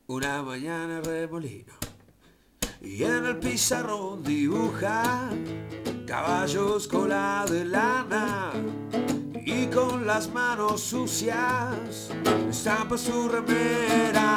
Una mañana remolino y en el pizarrón dibuja caballos cola de lana y con las manos sucias estampa su remera.